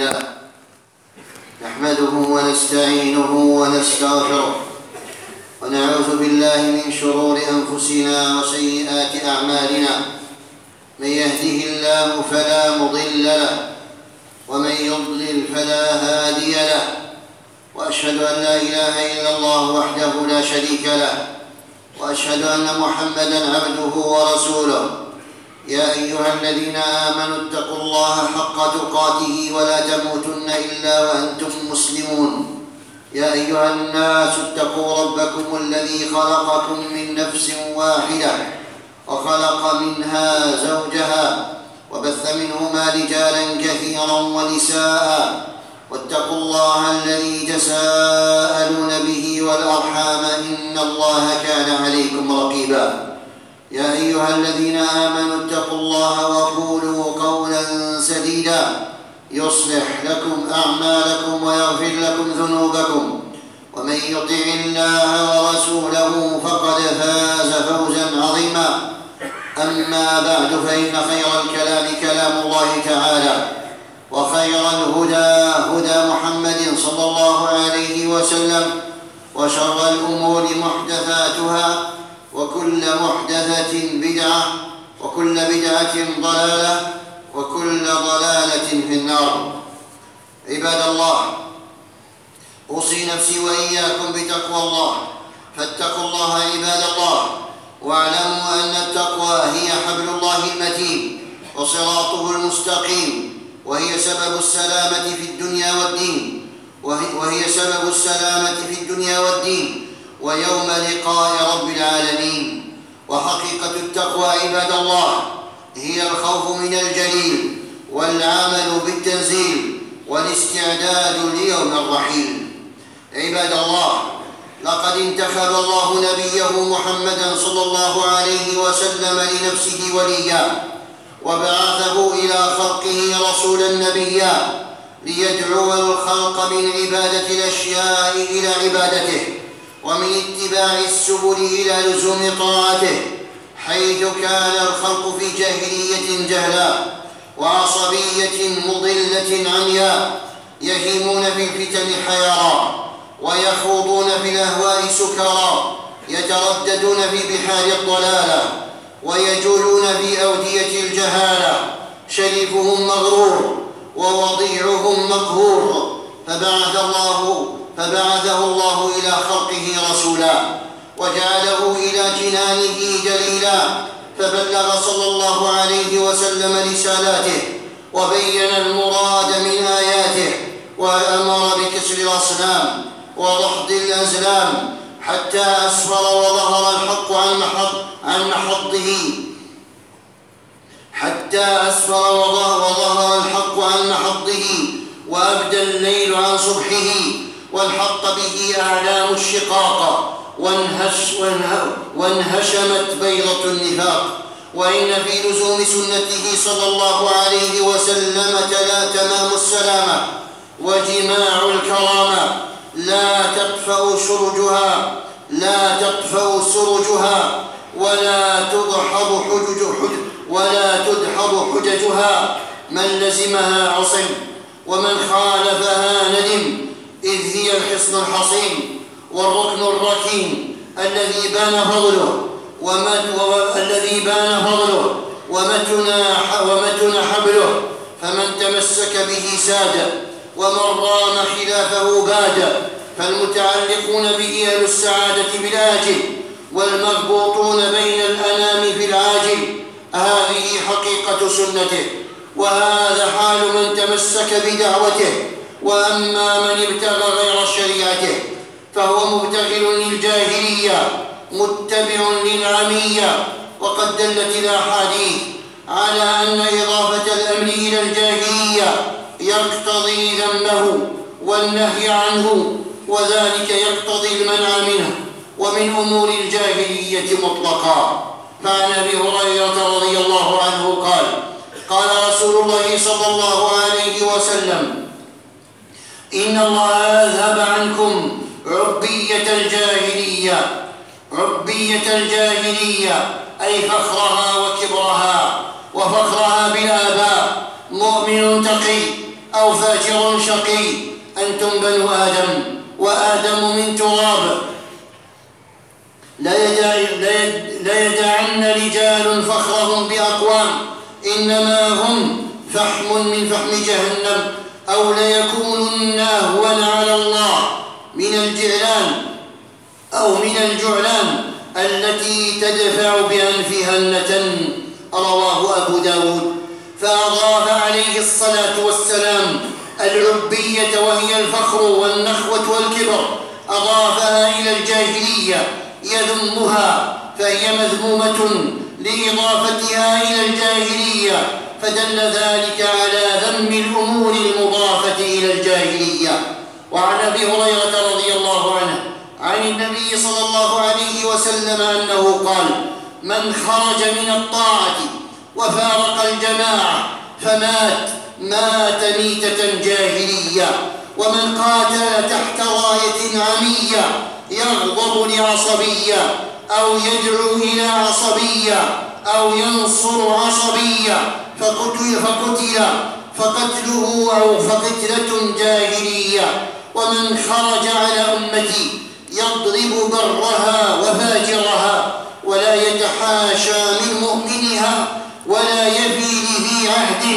له نحمده ونستعينه ونستغفره ونعوذ بالله من شرور أنفسنا وسيئات أعمالنا. من يهده الله فلا مضل له ومن يضلل فلا هادي له، وأشهد أن لا إله إلا الله وحده لا شريك له، وأشهد أن محمدًا عبده ورسوله. يا أيها الذين آمنوا اتقوا الله حق تقاته ولا تموتن إلا وأنتم مسلمون. يا أيها الناس اتقوا ربكم الذي خلقكم من نفس واحدة وخلق منها زوجها وبث منهما رجالا كثيرا ونساء، واتقوا الله الذي تساءلون به والأرحام إن الله كان عليكم رقيبا. يا أيها الذين آمنوا اتقوا الله وقولوا قولا سديدا يصلح لكم أعمالكم ويغفر لكم ذنوبكم، ومن يطع الله ورسوله فقد فاز فوزا عظيما. أما بعد، فإن خير الكلام كلام الله تعالى، وخير الهدى هدى محمد صلى الله عليه وسلم، وشر الأمور محدثاتها، وكل محدثة بدعة، وكل بدعة ضلالة، وكل ضلالة في النار. عباد الله، أوصي نفسي وإياكم بتقوى الله، فاتقوا الله عباد الله، واعلموا أن التقوى هي حبل الله المتين وصراطه المستقيم، وهي سبب السلامة في الدنيا والدين ويوم لقاء رب العالمين. وحقيقة التقوى عباد الله هي الخوف من الجليل والعمل بالتنزيل والاستعداد ليوم الرحيل. عباد الله، لقد انتخب الله نبيه محمدا صلى الله عليه وسلم لنفسه وليا، وبعثه إلى خلقه رسولا نبيا ليدعو الخلق من عبادة الأشياء إلى عبادته، ومن اتباع السبل إلى لزوم طاعته، حيث كان الخلق في جاهلية جهلاء وعصبية مضلة عمياء، يهيمون في الفتن حيارى، ويخوضون في الأهواء سكرى، يترددون في بحار الضلالة، ويجولون في أودية الجهالة. شريفهم مغرور ووضيعهم مقهور، فبعثه الله إلى خلقه رسولا، وجعله إلى جنانه دليلا، فبلغ صلى الله عليه وسلم رسالاته، وبين المراد من آياته، وأمر بكسر الأصنام وضحض الأزلام، حتى أسفر وظهر الحق عن محضه، وأبدى الليل عن صبحه، والحق به أعلام الشقاق، وانهشمت بيضة النفاق. وإن في لزوم سنته صلى الله عليه وسلم تمام السلامة وجماع الكرامة، لا تطفأ سرجها ولا تدحض حججها. من لزمها عصم، ومن خالفها ندم، إذ هي الحصن الحصين والركن الركين الذي بان فضله ومتن حبله. فمن تمسك به ساد، ومن رام خلافه باد. فالمتعلقون به أهل السعادة بالآجل، والمربوطون بين الأنام في العاجل. هذه حقيقة سنته، وهذا حال من تمسك بدعوته. وأما من ابتغى غير شريعته فهو مبتغل للجاهلية متبع للعمية. وقد دلت الأحاديث على أن إضافة الأمر إلى الجاهلية يقتضي ذمه والنهي عنه، وذلك يقتضي المنع منه ومن أمور الجاهلية مطلقا. فعن أبي هريرة رضي الله عنه قال: قال رسول الله صلى الله عليه وسلم: إن الله أذهب عنكم عبية الجاهلية، أي فخرها وكبرها، وفخرها بالآباء، مؤمن تقي أو فاجر شقي أنتم بنو آدم وآدم من تراب. لا يدعن رجال فخرهم بأقوام إنما هم فحم من فحم جهنم أو ليكونن أهون على الله من الجعلان التي تدفع بأنفها النتن. رواه أبو داود. فأضاف عليه الصلاة والسلام العبية وهي الفخر والنخوة والكبر، أضافها إلى الجاهلية يذمها، فهي مذمومة لإضافتها إلى الجاهلية، فدل ذلك على ذم الأمور المضافة إلى الجاهلية. وعن أبي هريرة رضي الله عنه عن النبي صلى الله عليه وسلم أنه قال: من خرج من الطاعة وفارق الجماعة مات ميتة جاهلية. ومن قاتل تحت راية عمية يغضب لعصبية أو يدعو إلى عصبية أو ينصر عصبية فقتله أو فقتلة جاهلية. ومن خرج على أمتي يضرب برها وفاجرها ولا يتحاشى من مؤمنها ولا يفي لذي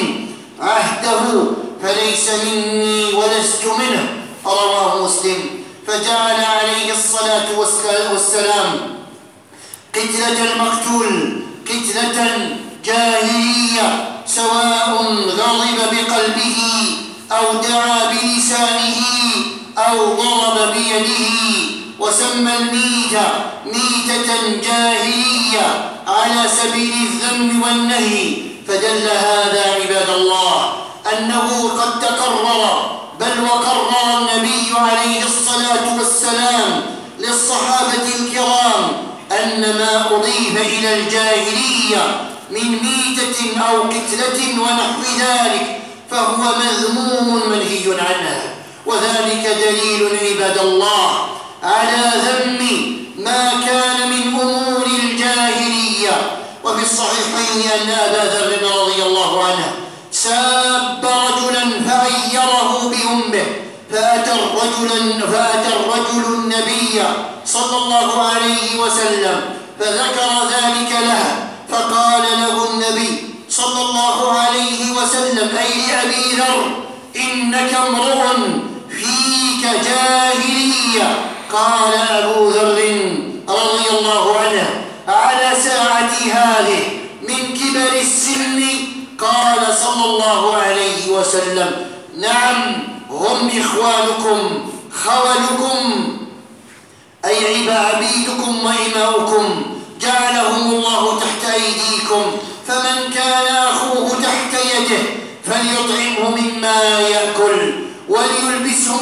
عهده فليس مني ولست منه. رواه مسلم. فجعل عليه الصلاة والسلام قتلة المقتول قتلة جاهلية، سواء غضب بقلبه أو دعا بلسانه أو ضرب بيده. وسمى الميتة ميتة جاهلية على سبيل الذم والنهي. فدل هذا عباد الله أنه قد تقرر بل وقرر النبي عليه الصلاة والسلام للصحابة الكرام أن ما أضيف إلى الجاهلية من ميتة أو قتلة ونحو ذلك فهو مذموم منهي عنه. وذلك دليل عباد الله على ذم ما كان من أمور الجاهلية. وفي الصحيحين أن أبا ذر رضي الله عنه ساب رجلا فعيره بأمه، فأتى الرجل النبي صلى الله عليه وسلم فذكر ذلك له، فقال له النبي صلى الله عليه وسلم: أي لأبي ذر إنك امرؤ فيك جاهلية. قال أبو ذر رضي الله عنه: على ساعتي هذه من كبر السن؟ قال صلى الله عليه وسلم: نعم، هم إخوانكم خولكم أي عبيدكم وإماؤكم، جعلهم الله تحت أيديكم، فمن كان أخوه تحت يده فليطعمه مما يأكل وليلبسه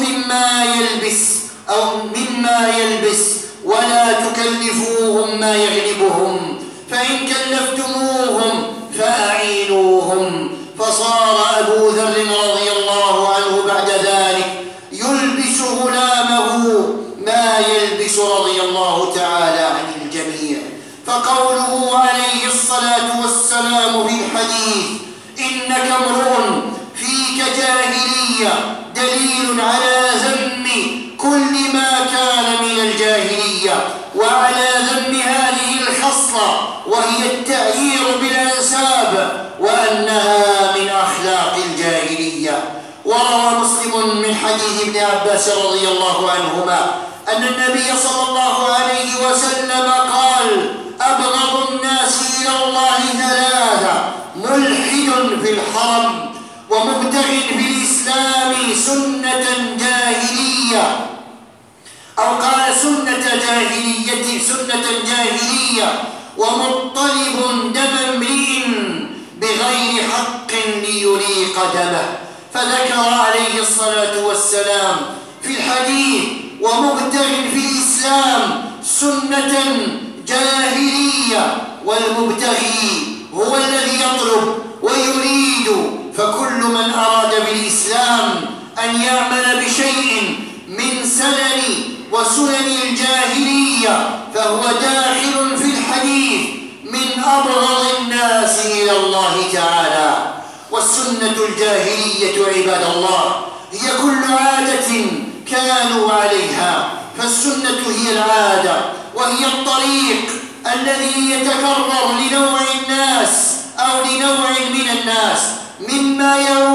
مما يلبس ولا تكلفوهم ما يغلبهم، فإن كلفتموهم فأعينوهم. فصار أبو ذر رضي الله عنه بعد ذلك يلبس غلامه ما يلبس رضي الله تعالى عن الجميع. فقوله عليه الصلاة والسلام في الحديث: إنك امرؤ فيك جاهلية، دليل على ذم كل ما كان من الجاهلية وعلى ذم هذه الخصلة وهي التعيير بالأنساب، وأنها من أخلاق الجاهلية. وروى مسلم من حديث ابن عباس رضي الله عنهما أن النبي صلى الله عليه وسلم قال: أبغض الناس إلى الله ثلاثة: ملحد في الحرم، ومبتغ في الإسلام سنة جاهلية، أو قال سنة جاهلية، ومطلب دم امرئ بغير حق ليريق دمه. فذكر عليه الصلاة والسلام في الحديث: ومبتغ في الإسلام سنة جاهلية، والمبتغي هو الذي يطلب ويريد. فكل من أراد بالإسلام أن يعمل بشيء من وسنن الجاهلية فهو داخل في الحديث من أبغض الناس إلى الله تعالى. والسنة الجاهلية عباد الله هي كل عادة كانوا عليها، فالسنة هي العادة وهي الطريق الذي يتكرر لنوع الناس أو لنوع من الناس مما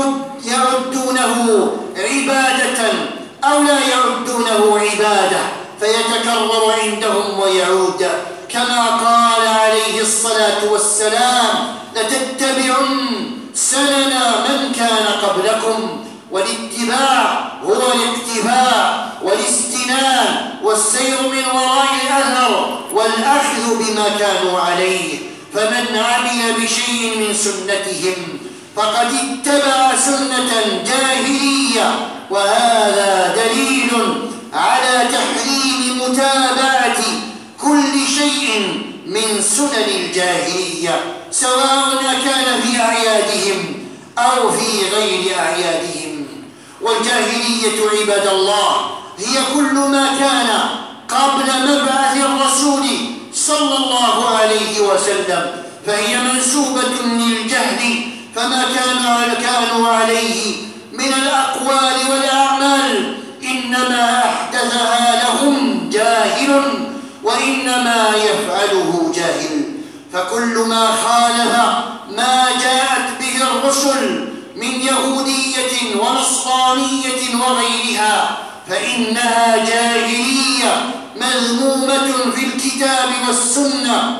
يعدونه عبادة أو لا يعدونه عبادة، فيتكرر عندهم ويعود، كما قال عليه الصلاة والسلام: لتتبعن سنن من كان قبلكم. والاتباع هو الاقتفاء والاستنان والسير من وراء الأثر والأخذ بما كانوا عليه، فمن عمل بشيء من سنتهم فقد اتبع سنة جاهلية، وهذا دليل على تحريم متابعة كل شيء من سنن الجاهلية، سواء كان في أعيادهم أو في غير أعيادهم. والجاهلية عباد الله هي كل ما كان قبل مبعث الرسول صلى الله عليه وسلم، فهي منسوبة للجهل، فما كانوا عليه من الأقوال والأعمال إنما أحدثها لهم جاهل، وإنما يفعله جاهل. فكل ما خالف ما جاءت به الرسل من يهودية ونصرانية وغيرها فإنها جاهلية مذمومة في الكتاب والسنة،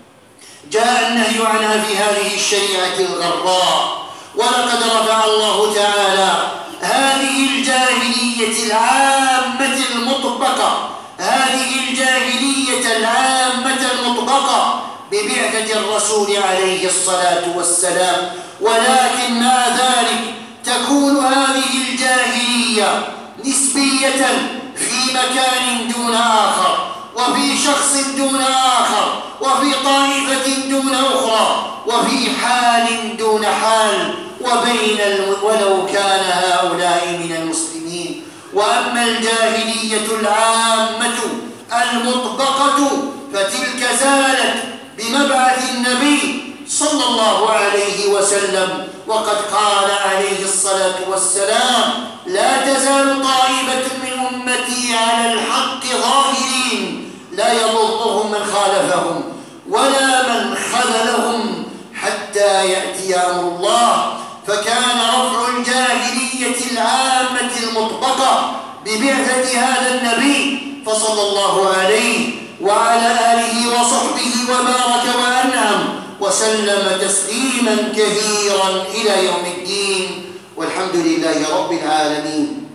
جاء النهي عنها في هذه الشريعة الغراء. ولقد رفع الله تعالى هذه الجاهلية العامة المطبقة، هذه الجاهلية العامة المطبقة ببعثة الرسول عليه الصلاة والسلام، ولكن مع ذلك تكون هذه الجاهلية نسبية في مكان دون آخر، وفي شخص دون آخر، وفي طائفة دون أخرى، وفي حال دون حال، ولو كان هؤلاء من المسلمين. وأما الجاهلية العامة المطبقة فتلك زالت بمبعث النبي صلى الله عليه وسلم، وقد قال عليه الصلاة والسلام: لا تزال طائفة من أمتي على الحق ظاهرين لا يضرهم من خالفهم ولا من خذلهم حتى يأتي أمر الله. فكان رفع الجاهلية العامة المطبقة ببعثة هذا النبي فصلى الله عليه وعلى آله وصحبه وبارك وأنعم وسلم تسليما كثيرا إلى يوم الدين، والحمد لله رب العالمين.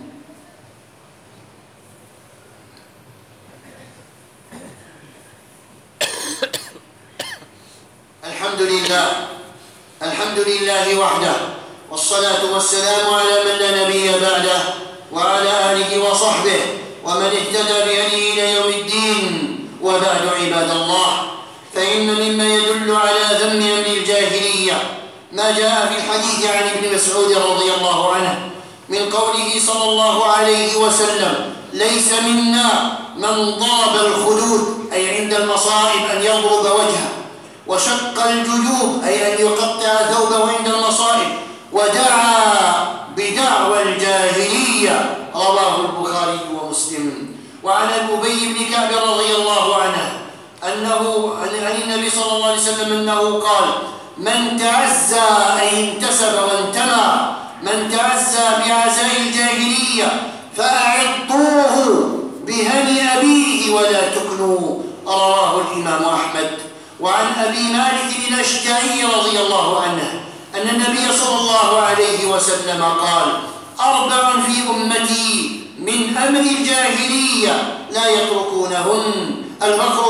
الحمد لله وحده، والصلاة والسلام على من لا نبي بعده وعلى آله وصحبه ومن اهتدى بهديه إلى يوم الدين. وبعد عباد الله، فإن مما يدل على ذم أمر الجاهلية ما جاء في الحديث عن ابن مسعود رضي الله عنه من قوله صلى الله عليه وسلم: ليس منا من ضرب الخدود، أي عند المصائب أن يضرب وجهه، وشق الجيوب، أي أن يقطع ثوبه عند المصائب، ودعا بدعوى الجاهلية. رواه البخاري ومسلم. وعن أبي بن كعب رضي الله عنه عن النبي صلى الله عليه وسلم أنه قال: من تعزى أي انتسب وانتمى، من تعزى بعزاء الجاهلية فأعطوه بهني أبيه ولا تكنوا. رواه الإمام أحمد. وعن أبي مالك الأشجعي رضي الله عنه أن النبي صلى الله عليه وسلم قال: 4 في أمتي من أمر الجاهلية لا يتركونهن: الفخر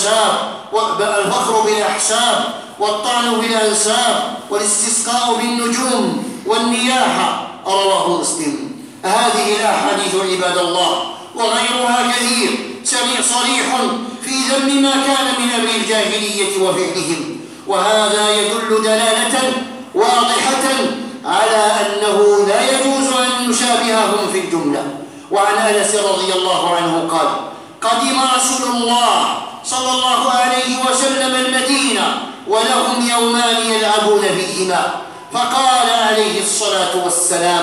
بالأحساب، والطعن بالأنساب، والاستسقاء بالنجوم، والنياحة. رواه مسلم. هذه الأحاديث عباد الله وغيرها كثير صريح في ذم ما كان من أمر الجاهلية وفعلهم، وهذا يدل دلالة واضحة على أنه لا يجوز أن نشابههم في الجملة. وعن أنس رضي الله عنه قال: قدم رسول الله صلى الله عليه وسلم المدينة ولهم يومان يلعبون فيهما، فقال عليه الصلاة والسلام: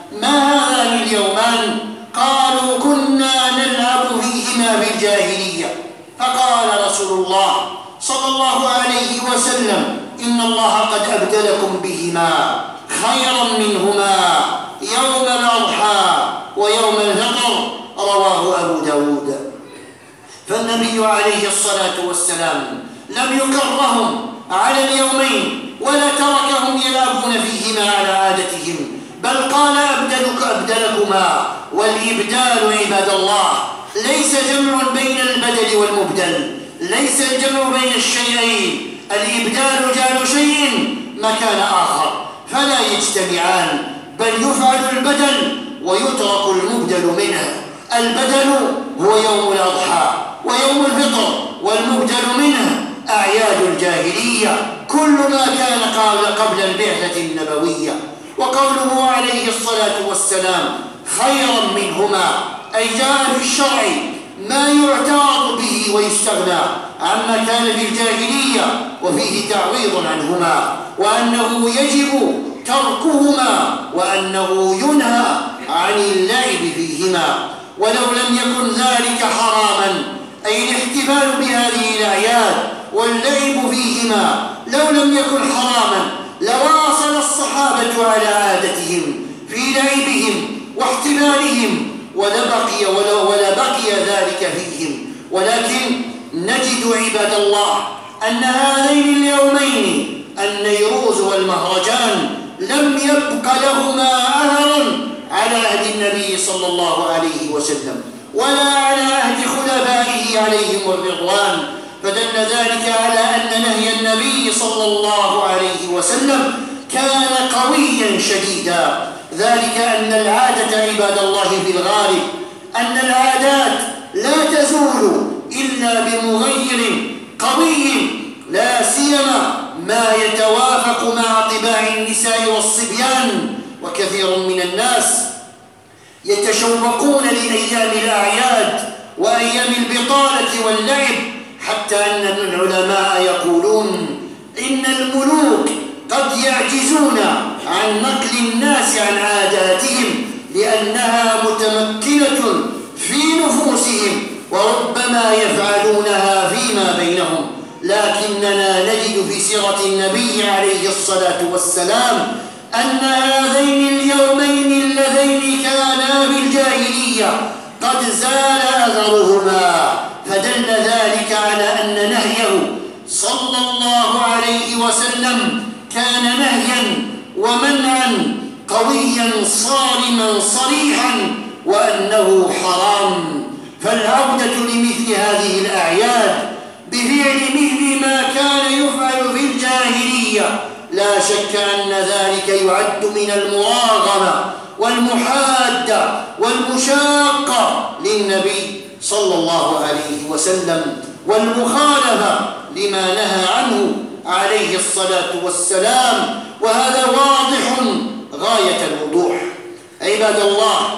ما هذان اليومان؟ قالوا كنا نلعب فيهما في الجاهلية. فقال رسول الله صلى الله عليه وسلم: إن الله قد أبدلكم بهما خيرا منهما يوم الأضحى ويوم الفطر. رواه أبو داود. فالنبي عليه الصلاة والسلام لم يكرهم على اليومين ولا تركهم يلعبون فيهما على عادتهم، بل قال: أبدلكما. والإبدال عباد الله ليس جمع بين البدل والمبدل، ليس الجمع بين الشيئين. الإبدال جعل شيء مكان آخر فلا يجتمعان، بل يفعل البدل ويترك المبدل منه. البدل هو يوم الأضحى ويوم الفطر، والمبدل منه أعياد الجاهلية، كل ما كان قبل البعثة النبوية. وقوله عليه الصلاة والسلام: خيرا منهما، أي جاء في الشرع ما يعتاض به ويستغنى عما كان في الجاهلية وفيه تعويض عنهما، وأنه يجب تركهما، وأنه ينهى عن اللعب فيهما. ولو لم يكن ذلك حراما، أي الاحتفال بهذه الأعياد واللعب فيهما لو لم يكن حراما، لواصل الصحابة على عادتهم في لعبهم واحتفالهم ولبقي ذلك فيهم. ولكن نجد عباد الله أن هذين اليومين النيروز والمهرجان لم يبق لهما أثر على عهد النبي صلى الله عليه وسلم ولا على عهد خلفائه عليهم الرضوان، فدل ذلك على أن نهي النبي صلى الله عليه وسلم كان قويا شديدا. ذلك أن العادة عباد الله في الغالب أن العادات لا تزول إلا بمغير قوي، لا سيما ما يتوافق مع طباع النساء والصبيان. وكثير من الناس يتشوقون لأيام الأعياد وأيام البطالة واللعب، حتى أن العلماء يقولون إن الملوك قد يعجزون عن نقل الناس عن عاداتهم لأنها متمكنة في نفوسهم، وربما يفعلونها فيما بينهم. لكننا نجد في سيرة النبي عليه الصلاة والسلام أن هذين اليومين اللذين كانا بالجاهلية قد زال أثرهما، فدل ذلك على أن نهيه صلى الله عليه وسلم كان نهيا ومنعا قويا صارما صريحا، وأنه حرام. فالعودة لمثل هذه الأعياد بفعل مثل ما كان يفعل في الجاهلية لا شك أن ذلك يعد من المراغمة والمحادة والمشاقة للنبي صلى الله عليه وسلم، والمخالفة لما نهى عنه عليه الصلاة والسلام، وهذا واضح غاية الوضوح. عباد الله،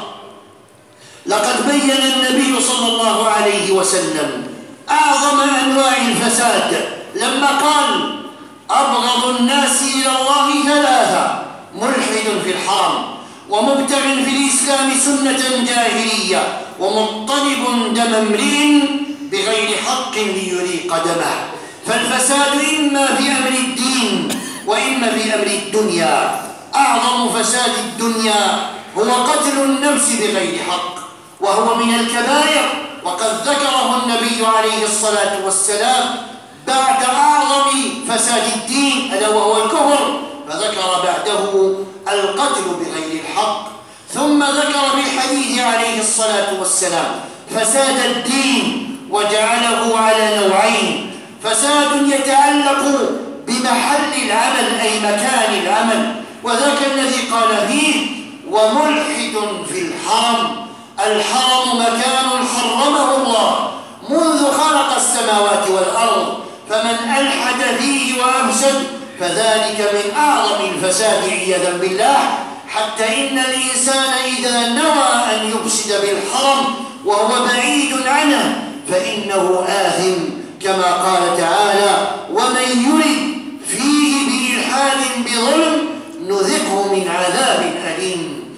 لقد بين النبي صلى الله عليه وسلم أعظم أنواع الفساد لما قال: أبغض الناس إلى الله ثلاثة: ملحد في الحرم، ومبتغ في الإسلام سنة جاهلية، ومطلب دم امرئ بغير حق ليريق دمه. فالفساد إما في أمر الدين وإما في أمر الدنيا. أعظم فساد الدنيا هو قتل النفس بغير حق، وهو من الكبائر، وقد ذكره النبي عليه الصلاة والسلام بعد أعظم فساد الدين ألا وهو الكفر، فذكر بعده القتل بغير الحق، ثم ذكر في الحديث عليه الصلاة والسلام فساد الدين وجعله على نوعين: فساد يتعلق بمحل العمل أي مكان العمل، وذاك الذي قال فيه: وملحد في الحرم. الحرم مكان حرمه الله منذ خلق السماوات والأرض، فمن ألحد فيه وأفسد فذلك من أعظم الفساد عياذا بالله، حتى إن الإنسان إذا نوى أن يفسد بالحرم وهو بعيد عنه فإنه آثم، كما قال تعالى: ومن يرد فيه بإلحاد بظلم نذقه من عذاب أليم.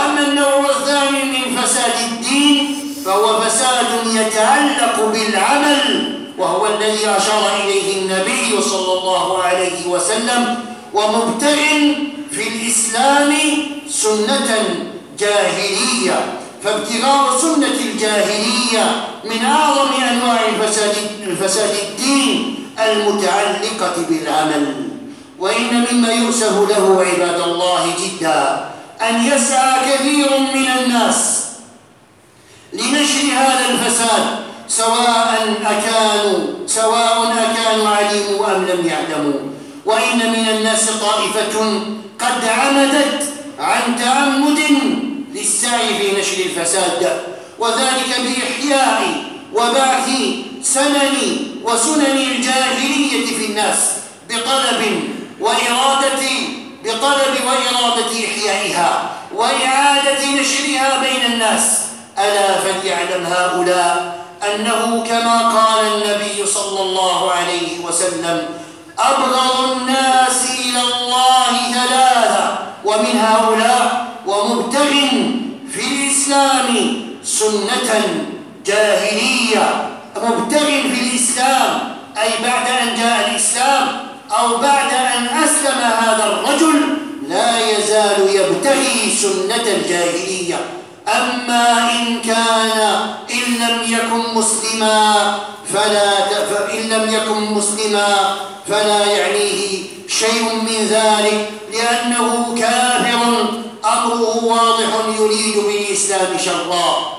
وأما النوع الثاني من فساد الدين فهو فساد يتعلق بالعمل، وهو الذي أشار إليه النبي صلى الله عليه وسلم: ومبتغ في الإسلام سنة جاهلية. فابتغاء سنة الجاهلية من أعظم أنواع فساد الدين المتعلقة بالعمل. وإن مما يؤسف له عباد الله جدا أن يسعى كثير من الناس لنشر هذا الفساد، سواء أكانوا علموا أم لم يعلموا. وإن من الناس طائفة قد عمدت عن تعمد للسعي في نشر الفساد، وذلك بإحياء وبعث وسنن الجاهلية في الناس بطلب وإرادة إحيائها وإعادة نشرها بين الناس. ألا فليعلم هؤلاء أنه كما قال النبي صلى الله عليه وسلم: أبغض الناس إلى الله ثلاثة، ومن هؤلاء ومبتغ في الإسلام سنة جاهلية. مبتغ في الإسلام أي بعد أن جاء الإسلام أو بعد أن أسلم هذا الرجل لا يزال يبتغي سنة الجاهلية. أما إن لم يكن مسلما فلا يعنيه شيء من ذلك، لأنه كافر أمره واضح يريد بالإسلام شرا.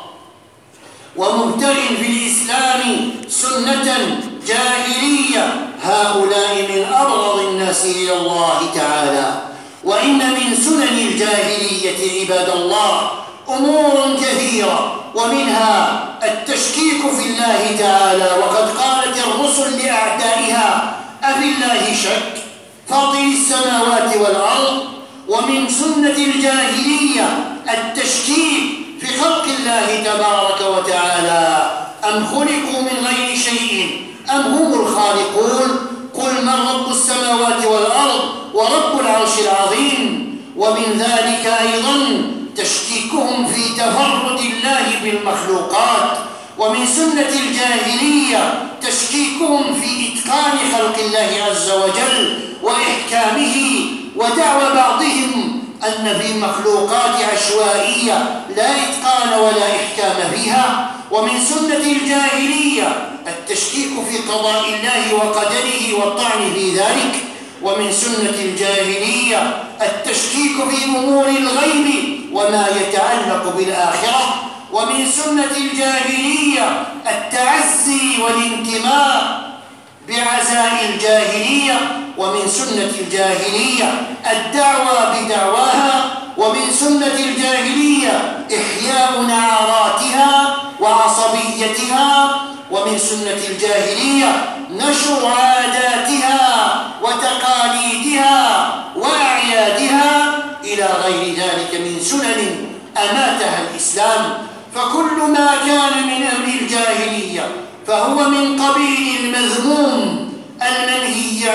ومبتغ في الإسلام سنة جاهلية، هؤلاء من أبغض الناس إلى الله تعالى. وإن من سنن الجاهلية عباد الله أمور كثيرة، ومنها التشكيك في الله تعالى، وقد قالت الرسل لأعدائها: أفي الله شك فاطر السماوات والأرض. ومن سنة الجاهلية التشكيك في خلق الله تبارك وتعالى: أم خلقوا من غير شيء أم هم الخالقون، قل من رب السماوات والأرض ورب العرش العظيم. ومن ذلك أيضا تشكيكهم في تفرد الله بالمخلوقات. ومن سنة الجاهلية تشكيكهم في إتقان خلق الله عز وجل وإحكامه، ودعوى بعضهم أن في مخلوقات عشوائية لا إتقان ولا إحكام فيها. ومن سنة الجاهلية التشكيك في قضاء الله وقدره والطعن في ذلك. ومن سنة الجاهلية التشكيك في أمور الغيب وما يتعلق بالآخرة. ومن سنة الجاهلية التعزي والانتماء بعزاء الجاهلية. ومن سنة الجاهلية الدعوة بدعواها. ومن سنة الجاهلية إحياء نعراتها وعصبيتها. ومن سنة الجاهلية نشر عاداتها وتقاليدها وأعيادها إلى غير ذلك من سنن أماتها الإسلام. فكل ما كان من أمر الجاهلية فهو من قبيل المذموم المنهي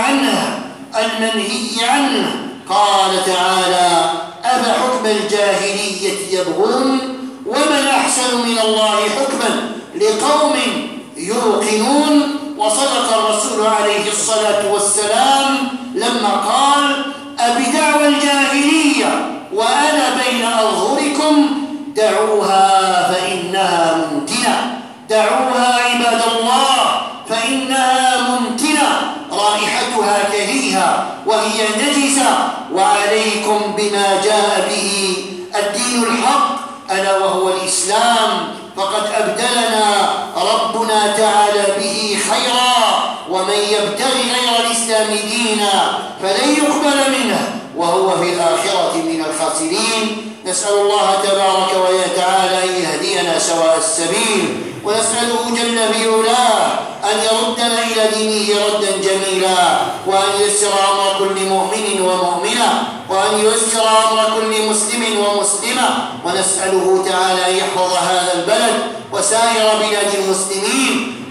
عنه. قال تعالى: أفحكم الجاهلية يبغون ومن أحسن من الله حكما لقوم يوقنون. وصدق الرسول عليه الصلاة والسلام لما قال: أبدعوى الجاهلية وأنا بين أظهركم دعوها فإنها منتنة. دعوها عباد الله فإنها منتنة، رائحتها كريهة وهي نجسة، وعليكم بما جاء به الدين الحق ألا وهو الإسلام، فقد أبدلنا ربنا تعالى به خيرا. ومن يبتغي غير الإسلام دينا فلن يقبل منه وهو في الآخرة من الخاسرين. نسأل الله تبارك وتعالى أن يهدينا سواء السبيل، ونسأله جل في علاه أن يردنا إلى دينه ردا جميلا، وأن ييسر أمر كل مؤمن ومؤمنة، وأن ييسر أمر كل مسلم ومسلمة. ونسأله تعالى أن يحفظ هذا البلد وسائر بلاد المسلمين.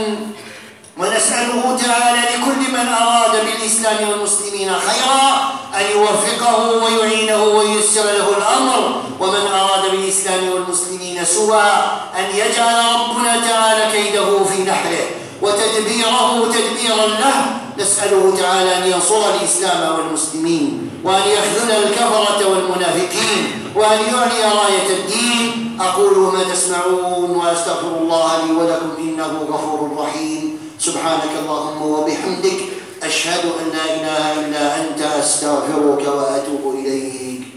ونسأله تعالى لكل من أراد بالإسلام والمسلمين خيرا أن يوفقه ويعينه وييسر له الأمر، ومن أراد بالإسلام والمسلمين سوءا أن يجعل ربنا تعالى كيده في نحره وتدبيره تدبيرا له. نسأله تعالى أن ينصر الإسلام والمسلمين، وأن يخذل الكفرة والمنافقين، وأن يعلي راية الدين. أقول ما تسمعون وأستغفر الله لي ولكم إنه غفور رحيم. سبحانك اللهم وبحمدك، أشهد أن لا إله إلا أنت، أستغفرك وأتوب إليك.